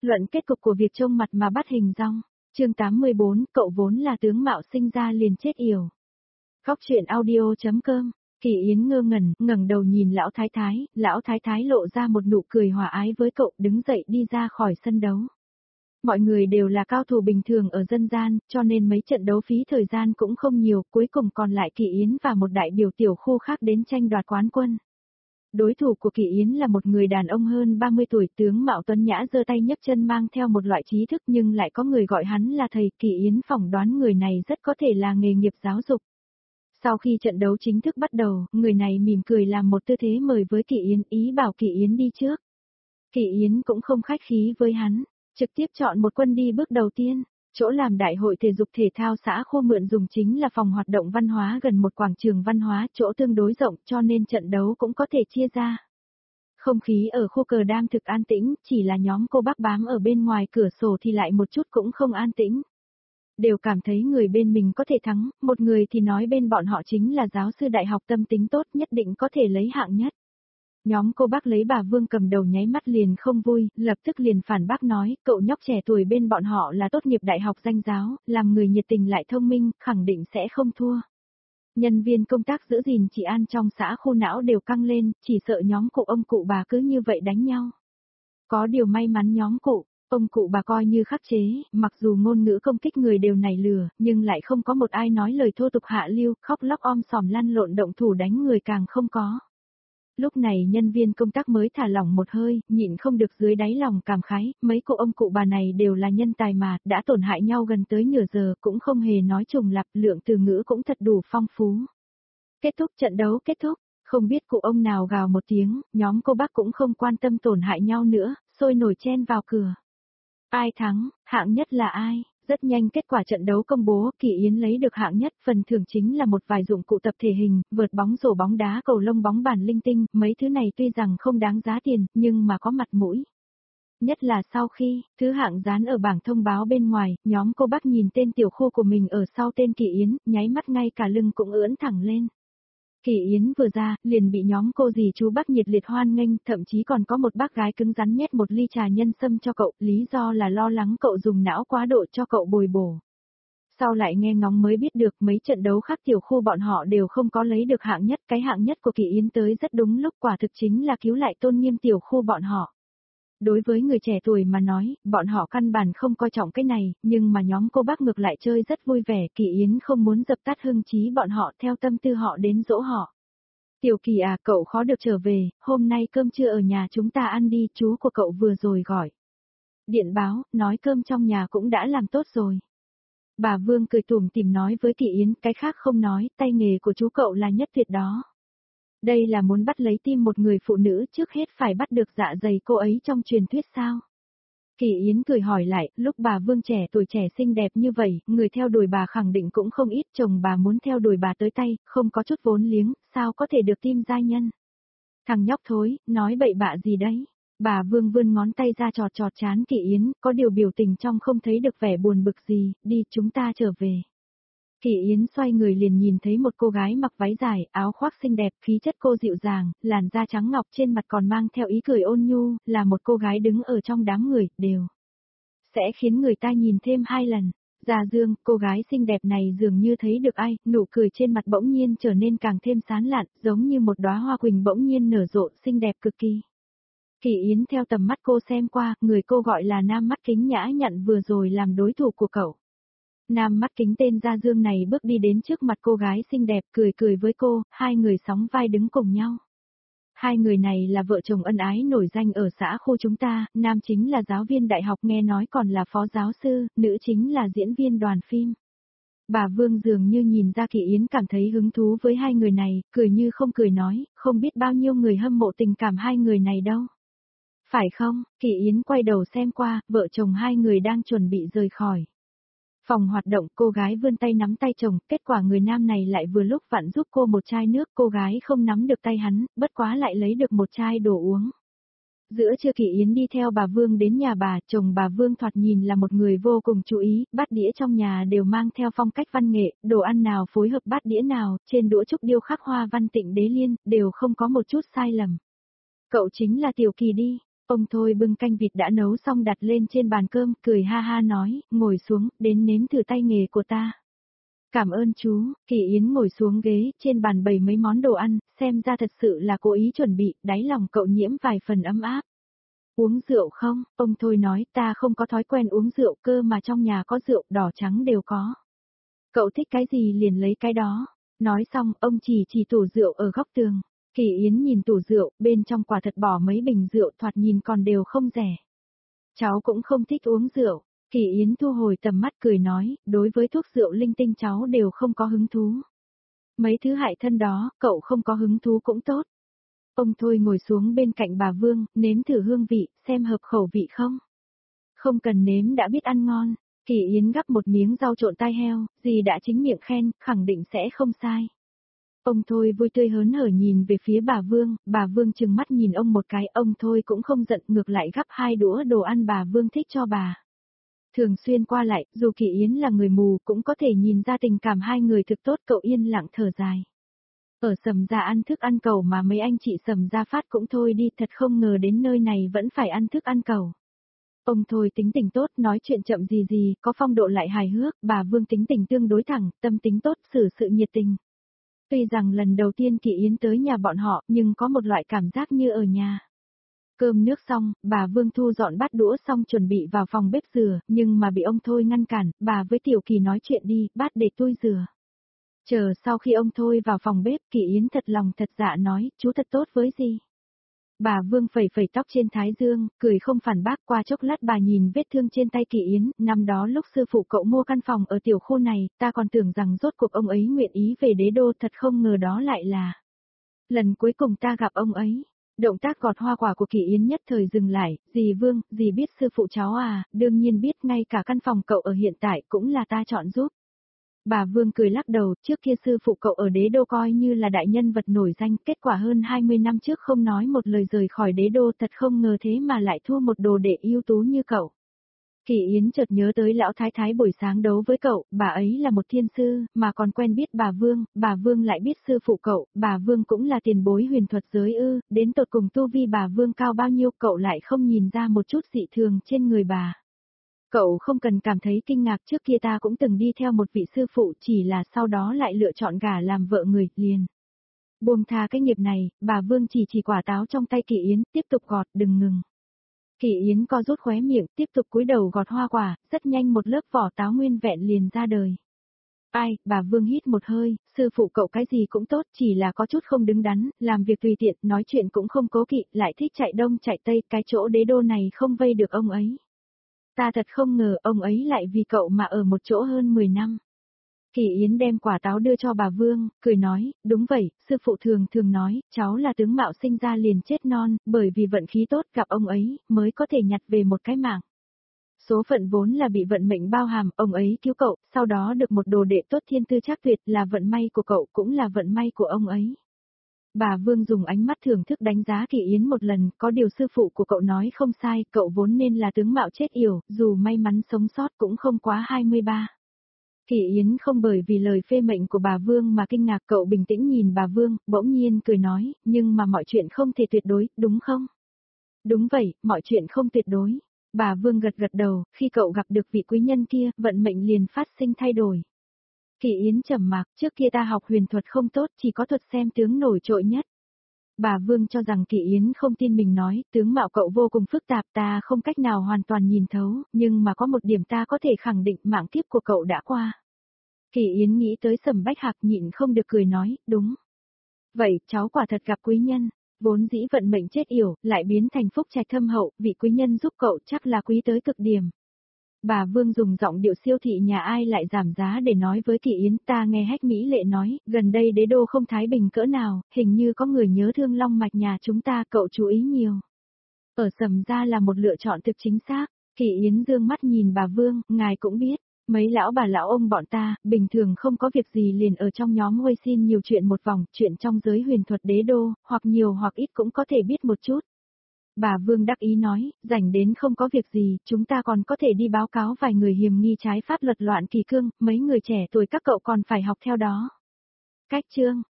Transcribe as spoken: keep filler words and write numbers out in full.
Luận kết cục của việc trông mặt mà bắt hình dong. Chương tám mươi bốn, cậu vốn là tướng mạo sinh ra liền chết yểu. Góc truyện audio.com. Kỳ Yến ngơ ngẩn, ngẩng đầu nhìn lão thái thái, lão thái thái lộ ra một nụ cười hòa ái với cậu, đứng dậy đi ra khỏi sân đấu. Mọi người đều là cao thủ bình thường ở dân gian, cho nên mấy trận đấu phí thời gian cũng không nhiều, cuối cùng còn lại Kỳ Yến và một đại biểu tiểu khu khác đến tranh đoạt quán quân. Đối thủ của Kỳ Yến là một người đàn ông hơn ba mươi tuổi, tướng mạo tuấn nhã, giơ tay nhấc chân, mang theo một loại trí thức, nhưng lại có người gọi hắn là thầy. Kỳ Yến phỏng đoán người này rất có thể là nghề nghiệp giáo dục. Sau khi trận đấu chính thức bắt đầu, người này mỉm cười làm một tư thế mời với Kỳ Yến, ý bảo Kỳ Yến đi trước. Kỳ Yến cũng không khách khí với hắn, trực tiếp chọn một quân đi bước đầu tiên. Chỗ làm đại hội thể dục thể thao xã Khô mượn dùng chính là phòng hoạt động văn hóa gần một quảng trường văn hóa, chỗ tương đối rộng, cho nên trận đấu cũng có thể chia ra. Không khí ở khu cờ đang thực an tĩnh, chỉ là nhóm cô bác bám ở bên ngoài cửa sổ thì lại một chút cũng không an tĩnh. Đều cảm thấy người bên mình có thể thắng, một người thì nói bên bọn họ chính là giáo sư đại học tâm tính tốt, nhất định có thể lấy hạng nhất. Nhóm cô bác lấy bà Vương cầm đầu nháy mắt liền không vui, lập tức liền phản bác nói, cậu nhóc trẻ tuổi bên bọn họ là tốt nghiệp đại học danh giáo, làm người nhiệt tình lại thông minh, khẳng định sẽ không thua. Nhân viên công tác giữ gìn trị an trong xã Khu não đều căng lên, chỉ sợ nhóm cụ ông cụ bà cứ như vậy đánh nhau. Có điều may mắn nhóm cụ, ông cụ bà coi như khắc chế, mặc dù ngôn ngữ công kích người đều nảy lửa, nhưng lại không có một ai nói lời thô tục hạ lưu, khóc lóc om sòm lăn lộn động thủ đánh người càng không có. Lúc này nhân viên công tác mới thả lỏng một hơi, nhịn không được dưới đáy lòng cảm khái, mấy cụ ông cụ bà này đều là nhân tài mà, đã tổn hại nhau gần tới nửa giờ, cũng không hề nói trùng lặp, lượng từ ngữ cũng thật đủ phong phú. Kết thúc trận đấu kết thúc, không biết cụ ông nào gào một tiếng, nhóm cô bác cũng không quan tâm tổn hại nhau nữa, sôi nổi chen vào cửa. Ai thắng, hạng nhất là ai? Rất nhanh kết quả trận đấu công bố, Kỳ Yến lấy được hạng nhất, phần thưởng chính là một vài dụng cụ tập thể hình, vợt bóng rổ, bóng đá, cầu lông, bóng bàn linh tinh, mấy thứ này tuy rằng không đáng giá tiền, nhưng mà có mặt mũi. Nhất là sau khi, thứ hạng dán ở bảng thông báo bên ngoài, nhóm cô bác nhìn tên tiểu khu của mình ở sau tên Kỳ Yến, nháy mắt ngay cả lưng cũng ưỡn thẳng lên. Kỳ Yến vừa ra, liền bị nhóm cô dì chú bác nhiệt liệt hoan nghênh, thậm chí còn có một bác gái cứng rắn nhét một ly trà nhân sâm cho cậu, lý do là lo lắng cậu dùng não quá độ cho cậu bồi bổ. Sau lại nghe ngóng mới biết được mấy trận đấu khác tiểu khu bọn họ đều không có lấy được hạng nhất, cái hạng nhất của Kỳ Yến tới rất đúng lúc, quả thực chính là cứu lại tôn nghiêm tiểu khu bọn họ. Đối với người trẻ tuổi mà nói, bọn họ căn bản không coi trọng cái này, nhưng mà nhóm cô bác ngược lại chơi rất vui vẻ. Kỳ Yến không muốn dập tắt hưng trí bọn họ, theo tâm tư họ đến dỗ họ. Tiểu Kỳ à, cậu khó được trở về, hôm nay cơm trưa ở nhà chúng ta ăn đi, chú của cậu vừa rồi gọi điện báo, nói cơm trong nhà cũng đã làm tốt rồi. Bà Vương cười tủm tỉm nói với Kỳ Yến, cái khác không nói, tay nghề của chú cậu là nhất tuyệt đó. Đây là muốn bắt lấy tim một người phụ nữ, trước hết phải bắt được dạ dày cô ấy trong truyền thuyết sao? Kỳ Yến cười hỏi lại, lúc bà Vương trẻ tuổi trẻ xinh đẹp như vậy, người theo đuổi bà khẳng định cũng không ít, chồng bà muốn theo đuổi bà tới tay, không có chút vốn liếng, sao có thể được tim giai nhân? Thằng nhóc thối, nói bậy bạ gì đấy? Bà Vương vươn ngón tay ra chọt chọt trán Kỳ Yến, có điều biểu tình trong không thấy được vẻ buồn bực gì, đi chúng ta trở về. Kỳ Yến xoay người liền nhìn thấy một cô gái mặc váy dài, áo khoác xinh đẹp, khí chất cô dịu dàng, làn da trắng ngọc, trên mặt còn mang theo ý cười ôn nhu, là một cô gái đứng ở trong đám người, đều sẽ khiến người ta nhìn thêm hai lần. Gia Dương, cô gái xinh đẹp này dường như thấy được ai, nụ cười trên mặt bỗng nhiên trở nên càng thêm sán lạn, giống như một đóa hoa quỳnh bỗng nhiên nở rộ, xinh đẹp cực kỳ. Kỳ Yến theo tầm mắt cô xem qua, người cô gọi là nam mắt kính nhã nhặn vừa rồi làm đối thủ của cậu. Nam mắt kính tên Gia Dương này bước đi đến trước mặt cô gái xinh đẹp, cười cười với cô, hai người sóng vai đứng cùng nhau. Hai người này là vợ chồng ân ái nổi danh ở xã Khu chúng ta, nam chính là giáo viên đại học nghe nói còn là phó giáo sư, nữ chính là diễn viên đoàn phim. Bà Vương dường như nhìn ra Kỳ Yến cảm thấy hứng thú với hai người này, cười như không cười nói, không biết bao nhiêu người hâm mộ tình cảm hai người này đâu. Phải không? Kỳ Yến quay đầu xem qua, vợ chồng hai người đang chuẩn bị rời khỏi phòng hoạt động, cô gái vươn tay nắm tay chồng, kết quả người nam này lại vừa lúc vặn giúp cô một chai nước, cô gái không nắm được tay hắn, bất quá lại lấy được một chai đồ uống. Giữa trưa Kỳ Yến đi theo bà Vương đến nhà bà, chồng bà Vương thoạt nhìn là một người vô cùng chú ý, bát đĩa trong nhà đều mang theo phong cách văn nghệ, đồ ăn nào phối hợp bát đĩa nào, trên đũa trúc điêu khắc hoa văn Tịnh Đế Liên, đều không có một chút sai lầm. Cậu chính là Tiểu Kỳ đi. Ông Thôi bưng canh vịt đã nấu xong đặt lên trên bàn cơm, cười ha ha nói, ngồi xuống, đến nếm thử tay nghề của ta. Cảm ơn chú, Kỳ Yến ngồi xuống ghế, trên bàn bày mấy món đồ ăn, xem ra thật sự là cố ý chuẩn bị, đáy lòng cậu nhiễm vài phần ấm áp. Uống rượu không? Ông Thôi nói, ta không có thói quen uống rượu cơ mà trong nhà có rượu, đỏ trắng đều có. Cậu thích cái gì liền lấy cái đó. Nói xong, ông chỉ chỉ tủ rượu ở góc tường. Kỳ Yến nhìn tủ rượu, bên trong quả thật bỏ mấy bình rượu thoạt nhìn còn đều không rẻ. Cháu cũng không thích uống rượu. Kỳ Yến thu hồi tầm mắt cười nói, đối với thuốc rượu linh tinh cháu đều không có hứng thú. Mấy thứ hại thân đó, cậu không có hứng thú cũng tốt. Ông Thôi ngồi xuống bên cạnh bà Vương, nếm thử hương vị, xem hợp khẩu vị không. Không cần nếm đã biết ăn ngon. Kỳ Yến gắp một miếng rau trộn tai heo, dì đã chính miệng khen, khẳng định sẽ không sai. Ông Thôi vui tươi hớn hở nhìn về phía bà Vương, bà Vương trừng mắt nhìn ông một cái, ông Thôi cũng không giận, ngược lại gắp hai đũa đồ ăn bà Vương thích cho bà. Thường xuyên qua lại, dù Kỳ Yến là người mù cũng có thể nhìn ra tình cảm hai người thực tốt, cậu yên lặng thở dài. Ở Sầm Gia ăn thức ăn cầu mà mấy anh chị Sầm Gia phát cũng thôi đi, thật không ngờ đến nơi này vẫn phải ăn thức ăn cầu. Ông Thôi tính tình tốt, nói chuyện chậm gì gì, có phong độ lại hài hước, bà Vương tính tình tương đối thẳng, tâm tính tốt, xử sự nhiệt tình. Tuy rằng lần đầu tiên Kỳ Yến tới nhà bọn họ, nhưng có một loại cảm giác như ở nhà. Cơm nước xong, bà Vương thu dọn bát đũa xong chuẩn bị vào phòng bếp rửa, nhưng mà bị ông Thôi ngăn cản, bà với Tiểu Kỳ nói chuyện đi, bát để tôi rửa. Chờ sau khi ông Thôi vào phòng bếp, Kỳ Yến thật lòng thật dạ nói, chú thật tốt với gì. Bà Vương phẩy phẩy tóc trên thái dương, cười không phản bác, qua chốc lát bà nhìn vết thương trên tay Kỳ Yến, năm đó lúc sư phụ cậu mua căn phòng ở tiểu khu này, ta còn tưởng rằng rốt cuộc ông ấy nguyện ý về đế đô, thật không ngờ đó lại là lần cuối cùng ta gặp ông ấy. Động tác gọt hoa quả của Kỳ Yến nhất thời dừng lại, dì Vương, dì biết sư phụ cháu à, đương nhiên biết, ngay cả căn phòng cậu ở hiện tại cũng là ta chọn giúp. Bà Vương cười lắc đầu, trước kia sư phụ cậu ở đế đô coi như là đại nhân vật nổi danh, kết quả hơn hai mươi năm trước không nói một lời rời khỏi đế đô, thật không ngờ thế mà lại thua một đồ đệ ưu tú như cậu. Kỳ Yến chợt nhớ tới lão thái thái buổi sáng đấu với cậu, bà ấy là một thiên sư, mà còn quen biết bà Vương, bà Vương lại biết sư phụ cậu, bà Vương cũng là tiền bối huyền thuật giới ư, đến tột cùng tu vi bà Vương cao bao nhiêu cậu lại không nhìn ra một chút dị thường trên người bà. Cậu không cần cảm thấy kinh ngạc, trước kia ta cũng từng đi theo một vị sư phụ, chỉ là sau đó lại lựa chọn gả làm vợ người, liền. Buông tha cái nghiệp này, bà Vương chỉ chỉ quả táo trong tay Kỳ Yến, tiếp tục gọt, đừng ngừng. Kỳ Yến co rút khóe miệng, tiếp tục cúi đầu gọt hoa quả, rất nhanh một lớp vỏ táo nguyên vẹn liền ra đời. Ai, bà Vương hít một hơi, sư phụ cậu cái gì cũng tốt, chỉ là có chút không đứng đắn, làm việc tùy tiện, nói chuyện cũng không cố kỵ, lại thích chạy đông chạy tây, cái chỗ đế đô này không vây được ông ấy. Ta thật không ngờ ông ấy lại vì cậu mà ở một chỗ hơn mười năm. Kỳ Yến đem quả táo đưa cho bà Vương, cười nói, đúng vậy, sư phụ thường thường nói, cháu là tướng mạo sinh ra liền chết non, bởi vì vận khí tốt gặp ông ấy, mới có thể nhặt về một cái mạng. Số phận vốn là bị vận mệnh bao hàm, ông ấy cứu cậu, sau đó được một đồ đệ tốt thiên tư chắc tuyệt, là vận may của cậu cũng là vận may của ông ấy. Bà Vương dùng ánh mắt thưởng thức đánh giá Kỳ Yến một lần, có điều sư phụ của cậu nói không sai, cậu vốn nên là tướng mạo chết yểu, dù may mắn sống sót cũng không quá hai mươi ba. Kỳ Yến không bởi vì lời phê mệnh của bà Vương mà kinh ngạc, cậu bình tĩnh nhìn bà Vương, bỗng nhiên cười nói, nhưng mà mọi chuyện không thể tuyệt đối, đúng không? Đúng vậy, mọi chuyện không tuyệt đối. Bà Vương gật gật đầu, khi cậu gặp được vị quý nhân kia, vận mệnh liền phát sinh thay đổi. Kỳ Yến trầm mặc, trước kia ta học huyền thuật không tốt, chỉ có thuật xem tướng nổi trội nhất. Bà Vương cho rằng Kỳ Yến không tin mình nói, tướng mạo cậu vô cùng phức tạp, ta không cách nào hoàn toàn nhìn thấu, nhưng mà có một điểm ta có thể khẳng định, mạng kiếp của cậu đã qua. Kỳ Yến nghĩ tới Sầm Bách Hạc, nhịn không được cười nói, đúng. Vậy, cháu quả thật gặp quý nhân, vốn dĩ vận mệnh chết yểu, lại biến thành phúc trạch thâm hậu, vị quý nhân giúp cậu chắc là quý tới cực điểm. Bà Vương dùng giọng điệu siêu thị nhà ai lại giảm giá để nói với Kỳ Yến, ta nghe Hách Mỹ Lệ nói, gần đây đế đô không thái bình cỡ nào, hình như có người nhớ thương long mạch nhà chúng ta, cậu chú ý nhiều. Ở Sầm Gia là một lựa chọn thực chính xác. Kỳ Yến dương mắt nhìn bà Vương, ngài cũng biết, mấy lão bà lão ông bọn ta, bình thường không có việc gì liền ở trong nhóm Huê xin nhiều chuyện một vòng, chuyện trong giới huyền thuật đế đô, hoặc nhiều hoặc ít cũng có thể biết một chút. Bà Vương đắc ý nói, rảnh đến không có việc gì, chúng ta còn có thể đi báo cáo vài người hiềm nghi trái pháp luật loạn kỳ cương, mấy người trẻ tuổi các cậu còn phải học theo đó. Cách chương